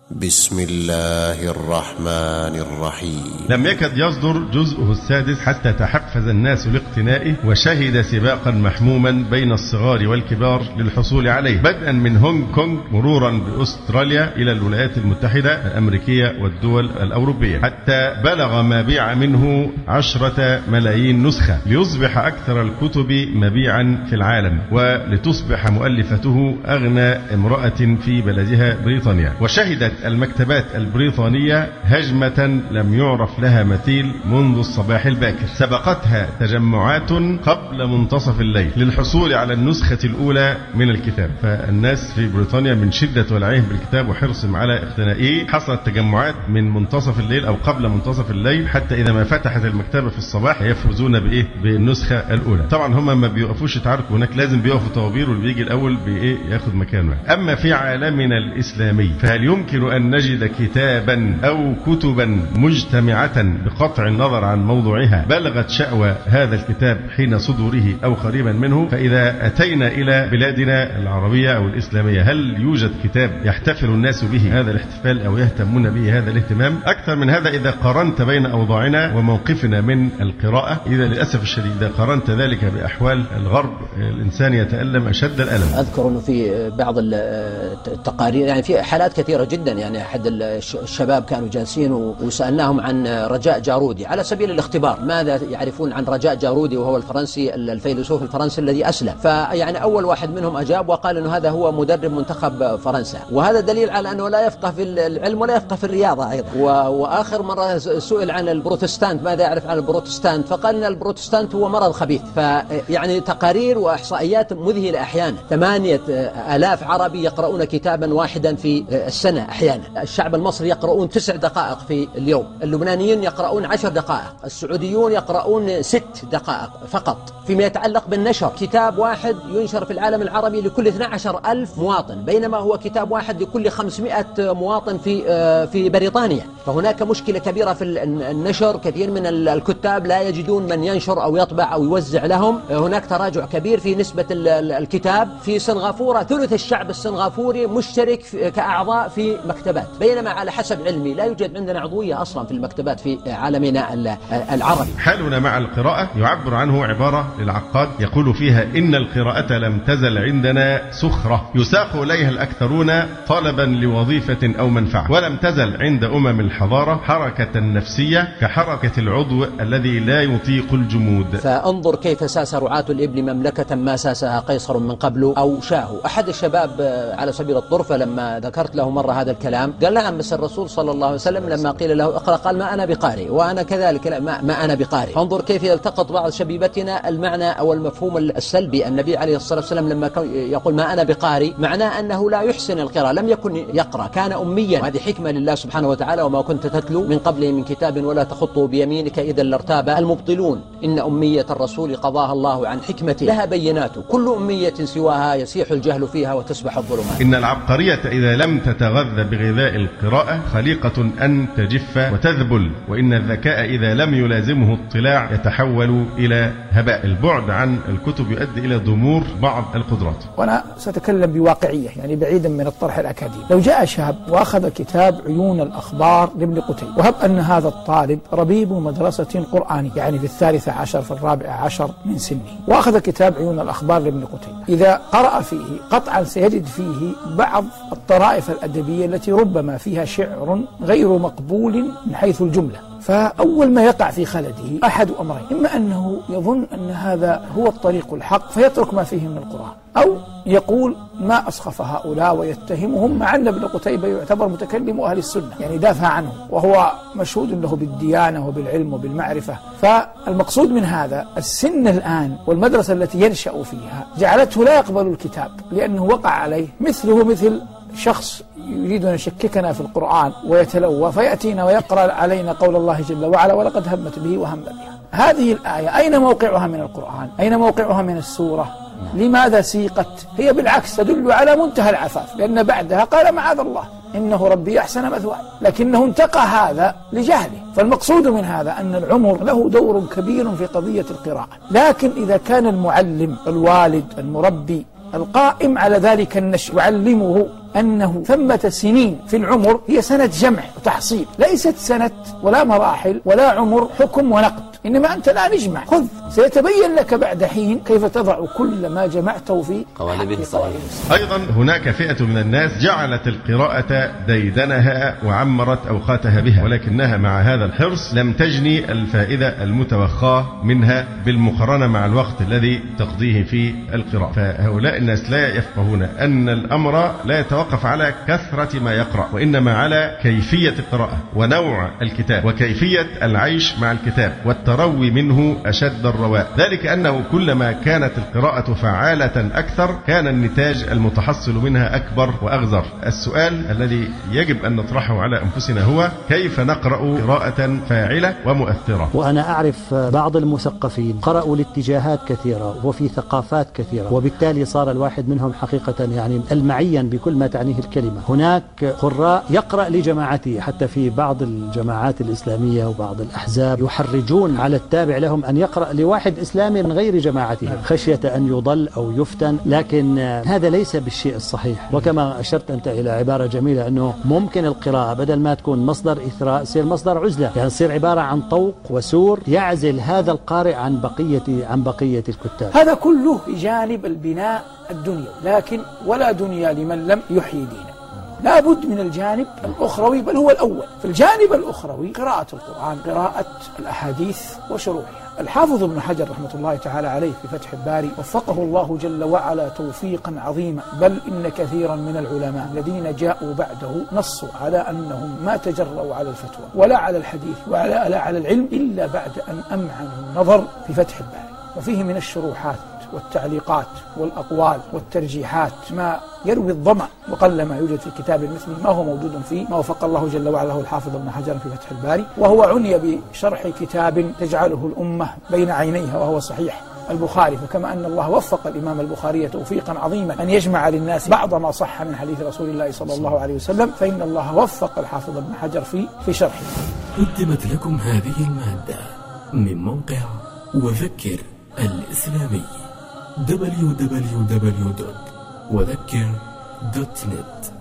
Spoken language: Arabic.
بسم الله الرحمن الرحيم. لم يكد يصدر جزءه السادس حتى تحفز الناس لاقتنائه، وشهد سباقا محموما بين الصغار والكبار للحصول عليه، بدءا من هونغ كونغ مرورا بأستراليا إلى الولايات المتحدة الأمريكية والدول الأوروبية، حتى بلغ ما بيع منه 10 ملايين نسخة، ليصبح أكثر الكتب مبيعا في العالم، ولتصبح مؤلفته أغنى امرأة في بلدها بريطانيا. وشهدت المكتبات البريطانية هجمة لم يعرف لها مثيل منذ الصباح الباكر، سبقتها تجمعات قبل منتصف الليل للحصول على النسخة الأولى من الكتاب. فالناس في بريطانيا من شدة ولعهم بالكتاب وحرصهم على اقتنائه حصلت تجمعات من منتصف الليل أو قبل منتصف الليل، حتى إذا ما فتحت المكتبة في الصباح يفوزون بالنسخة الأولى. طبعا هم ما بيوقفوش يتعاركوا هناك، لازم بيقفوا طوابير واللي بيجي الأول ياخد مكانه. أما في عالمنا الإسلامي فهل يمكن أن نجد كتابا أو كتبا مجتمعة بقطع النظر عن موضوعها بلغت شأوى هذا الكتاب حين صدوره أو قريبا منه؟ فإذا أتينا إلى بلادنا العربية أو الإسلامية، هل يوجد كتاب يحتفل الناس به هذا الاحتفال أو يهتمون به هذا الاهتمام؟ أكثر من هذا إذا قارنت بين أوضاعنا وموقفنا من القراءة، إذا للأسف الشديد إذا قارنت ذلك بأحوال الغرب الإنسان يتألم أشد الألم. أذكر أنه في بعض التقارير، يعني في حالات كثيرة جدا، يعني أحد الشباب كانوا جالسين وسألناهم عن رجاء جارودي على سبيل الاختبار، ماذا يعرفون عن رجاء جارودي وهو الفرنسي الفيلسوف الفرنسي الذي أسلم. فيعني أول واحد منهم أجاب وقال أنه هذا هو مدرب منتخب فرنسا، وهذا دليل على أنه لا يفقه في العلم ولا يفقه في الرياضة أيضا. وآخر مرة سئل عن البروتستانت، ماذا يعرف عن البروتستانت؟ فقال أن البروتستانت هو مرض خبيث. فيعني تقارير وإحصائيات مذهلة أحيانا. 8,000 عربي يقرؤون كتابا واحدا في السنة أحيانا. الشعب المصري يقرؤون 9 دقائق في اليوم، اللبنانيين يقرؤون 10 دقائق، السعوديون يقرؤون 6 دقائق فقط. فيما يتعلق بالنشر، كتاب واحد ينشر في العالم العربي لكل 12,000 مواطن، بينما هو كتاب واحد لكل 500 مواطن في بريطانيا. فهناك مشكلة كبيرة في النشر، كثير من الكتاب لا يجدون من ينشر أو يطبع أو يوزع لهم. هناك تراجع كبير في نسبة الكتاب. في سنغافورة ثلث الشعب السنغافوري مشترك كأعضاء في مكتبات، بينما على حسب علمي لا يوجد عندنا عضوية أصلا في المكتبات في عالمنا العربي. حالنا مع القراءة يعبر عنه عبارة للعقاد يقول فيها: إن القراءة لم تزل عندنا سخرة يساق إليها الأكثرون طلبا لوظيفة أو منفعة، ولم تزل عند الحضارة حركة نفسية كحركة العضو الذي لا يطيق الجمود. فانظر كيف ساس رعاة الإبل مملكة ما ساسها قيصر من قبل أو شاه. أحد الشباب على سبيل الطرفة لما ذكرت له مرة هذا الكلام قال: نعم، بس الرسول صلى الله عليه وسلم لما قيل له اقرأ قال: ما أنا بقارئ، وأنا كذلك ما أنا بقارئ. انظر كيف يلتقط بعض شبيبتنا المعنى أو المفهوم السلبي. النبي عليه الصلاة والسلام لما يقول ما أنا بقارئ معناه أنه لا يحسن القراءة، لم يكن يقرأ، كان أميا. وهذه حكمة لله سبحانه وتعالى: وما كنت تتلو من قبله من كتاب ولا تخطه بيمينك إذا لارتاب المبطلون، إن أمية الرسول قضاها الله عن حكمته لها بينات، كل أمية سواها يسيح الجهل فيها وتصبح الظلمات. إن العبقرية إذا لم تتغذى بغذاء القراءة خليقة أن تجف وتذبل، وإن الذكاء إذا لم يلازمه اطلاع يتحول إلى هباء. البعد عن الكتب يؤدي إلى ضمور بعض القدرات. وأنا سأتكلم بواقعية، يعني بعيدا من الطرح الأكاديمي. لو جاء شاب وأخذ كتاب عيون الأخبار لابن قتيبة، وهب أن هذا الطالب ربيب مدرسة قرآنية، يعني في 13 في 14 من سنه، وأخذ كتاب عيون الأخبار لابن قتيبة، إذا قرأ فيه قطعا سيجد فيه بعض الطرائف الأدبية التي ربما فيها شعر غير مقبول من حيث الجملة. فأول ما يقع في خلده أحد أمرين: إما أنه يظن أن هذا هو الطريق الحق فيترك ما فيه من القرآن، أو يقول ما أسخف هؤلاء ويتهمهم، مع أن ابن قتيبة يعتبر متكلم أهل السنة، يعني دافع عنه وهو مشهود له بالديانة وبالعلم وبالمعرفة. فالمقصود من هذا السن الآن والمدرسة التي ينشأ فيها جعلته لا يقبل الكتاب، لأنه وقع عليه مثله مثل شخص يريد أن يشككنا في القرآن ويتلوى فيأتينا ويقرأ علينا قول الله جل وعلا: ولقد همت به وهم بها. هذه الآية أين موقعها من القرآن؟ أين موقعها من السورة؟ لماذا سيقت؟ هي بالعكس تدل على منتهى العفاف، لأن بعدها قال: معاذ الله إنه ربي أحسن مثواي، لكنه انتقى هذا لجهله. فالمقصود من هذا أن العمر له دور كبير في قضية القراءة، لكن إذا كان المعلم الوالد المربي القائم على ذلك النشء يعلمه أنه ثمة سنين في العمر هي سنة جمع وتحصيل، ليست سنة ولا مراحل ولا عمر حكم ونقد، إنما أنت لا نجمع، خذ سيتبين لك بعد حين كيف تضع كل ما جمعته في قوالب الصحيح. أيضا هناك فئة من الناس جعلت القراءة ديدنها وعمرت أوقاتها بها، ولكنها مع هذا الحرص لم تجني الفائدة المتوخاة منها بالمقارنة مع الوقت الذي تقضيه في القراءة. فهؤلاء الناس لا يفقهون أن الأمر لا يتوقف على كثرة ما يقرأ، وإنما على كيفية القراءة ونوع الكتاب وكيفية العيش مع الكتاب والتروي منه أشد الرواء. ذلك أنه كلما كانت القراءة فعالة أكثر كان النتاج المتحصل منها أكبر وأغزر. السؤال الذي يجب أن نطرحه على أنفسنا هو كيف نقرأ قراءة فاعلة ومؤثرة. وأنا أعرف بعض المثقفين قرأوا لاتجاهات كثيرة وفي ثقافات كثيرة، وبالتالي صار الواحد منهم حقيقة يعني المعيا بكل ما تعنيه الكلمة. هناك قراء يقرأ لجماعته، حتى في بعض الجماعات الإسلامية وبعض الأحزاب يحرجون على التابع لهم أن يقرأ لواحد إسلامي من غير جماعته خشية أن يضل أو يفتن، لكن هذا ليس بالشيء الصحيح. وكما أشرت أنت إلى عبارة جميلة أنه ممكن القراءة بدل ما تكون مصدر إثراء تصير مصدر عزلة، يعني تصير عبارة عن طوق وسور يعزل هذا القارئ عن بقية الكتاب. هذا كله بجانب البناء الدنيوي، لكن ولا دنيا لمن لم يحيي دينه. لا بد من الجانب الأخروي، بل هو الأول. في الجانب الأخروي قراءة القرآن، قراءة الأحاديث وشروحها. الحافظ ابن حجر رحمة الله تعالى عليه في فتح الباري وفقه الله جل وعلا توفيقا عظيما، بل إن كثيرا من العلماء الذين جاءوا بعده نصوا على أنهم ما تجرؤوا على الفتوى ولا على الحديث ولا على العلم إلا بعد أن أمعنوا النظر في فتح الباري، وفيه من الشروحات والتعليقات والأقوال والترجيحات ما يروي الظمأ، وقل ما يوجد في كتاب مثله ما هو موجود فيه ما وفق الله جل وعلا له الحافظ ابن حجر في فتح الباري. وهو عني بشرح كتاب تجعله الأمة بين عينيها وهو صحيح البخاري. فكما أن الله وفق الإمام البخاري توفيقا عظيما أن يجمع للناس بعض ما صح من حديث رسول الله صلى الله عليه وسلم، فإن الله وفق الحافظ ابن حجر في شرحه. قدمت لكم هذه المادة من موقع وذكر الإسلامي www.وذكر.net.